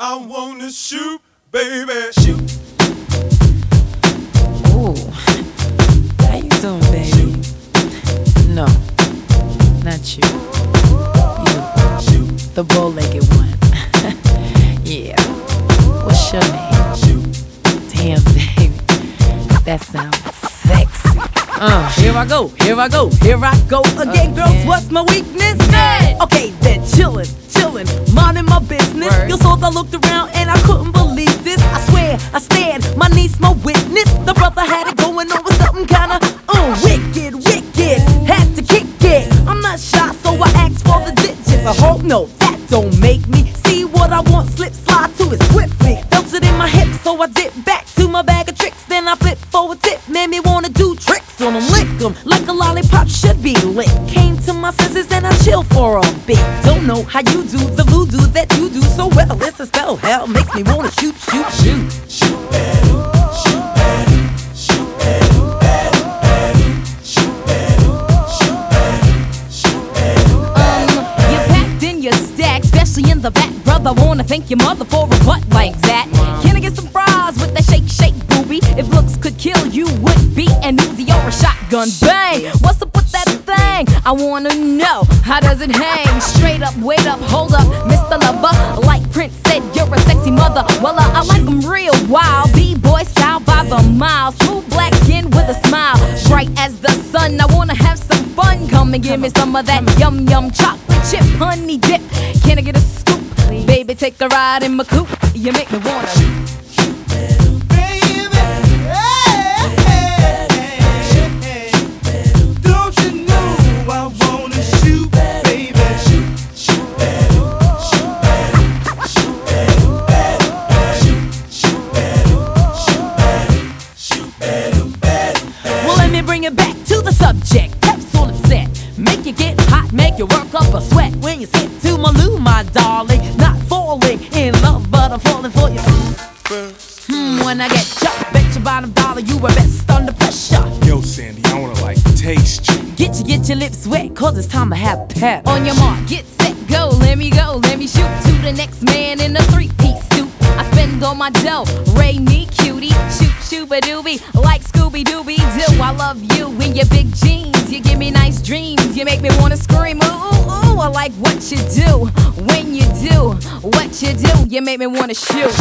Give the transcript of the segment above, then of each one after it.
I wanna shoot, baby. Shoot. Ooh, how you doing, baby? No, not you. You, the bow-legged one. Yeah. What's your name? Damn, baby, that sounds sexy. Here I go, here I go, here I go again, girls. What's my weakness? Hey. Okay, then chillin', minding my business. Word. You saw I looked around and I couldn't believe this. I swear, I stand, my niece, my witness. The brother had it going on with something kinda wicked. Had to kick it. I'm not shy, so I asked for the digits. I hope no, that don't make me see what I want. Slip, slide to it swiftly. Felt it in my hips, so I dip back to my bag of tricks. Then I flip for a tip, made me wanna do tricks on them, lick them like a lollipop should be lit. Came to my senses and I chill for a bit. Don't know how you do the voodoo that you do so well. It's a spell, hell makes me wanna shoot. You packed in your stack, especially in the back, brother. Wanna thank your mother for a butt like that. Can I get some fries with that shake, booby? If looks could kill, you would be an Uzi or a shotgun. Bang! What's up with that thing? I wanna know, how does it hang? Straight up, wait up, hold up, Mr. Lover. Like Prince said, you're a sexy mother. Well, I like them real wild, B-boy style by the mile. Smooth black skin with a smile, bright as the sun. I wanna have some fun. Come and give me some of that yum chocolate chip honey dip. Can I get a scoop? Baby, take a ride in my coupe. You make me wanna bring it back to the subject. That's all it said. Make you get hot, make you work up a sweat. When you sit to my loo, my darling. Not falling in love, but I'm falling for you. When I get chucked, bet your bottom dollar you were best under pressure. Yo, Sandy, I wanna taste you. Get your lips wet, cause it's time to have pep. on your mark, get set, go, let me shoot to the next man in a three-piece suit. I spend all my dough, Ray me cutie, shoot-a-doobie, like Scooby-Dooby-Doo. I love you in your big jeans, you give me nice dreams, you make me wanna scream, ooh, I like what you do, when you do, what you do, you make me wanna shoot.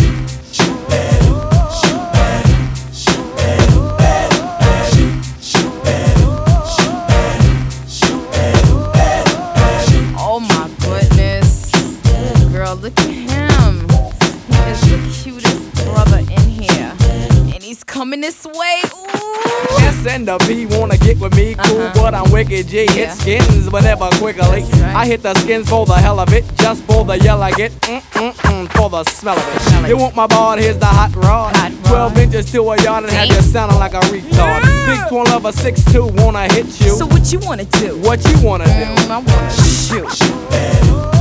Oh my goodness. Girl, look at him. He is the cutest brother in here. And he's coming this way. Ooh. S and the P wanna get with me, cool, but I'm wicked G. Hit skins, but never quickly. Right. I hit the skins for the hell of it, just for the yell I get, for the smell of it. You want my ball, here's the hot rod. 12 inches to a yard and have you sounding like a retard. Big 12 of 6'2", wanna hit you. So what you wanna do? What you wanna do? I wanna shoot.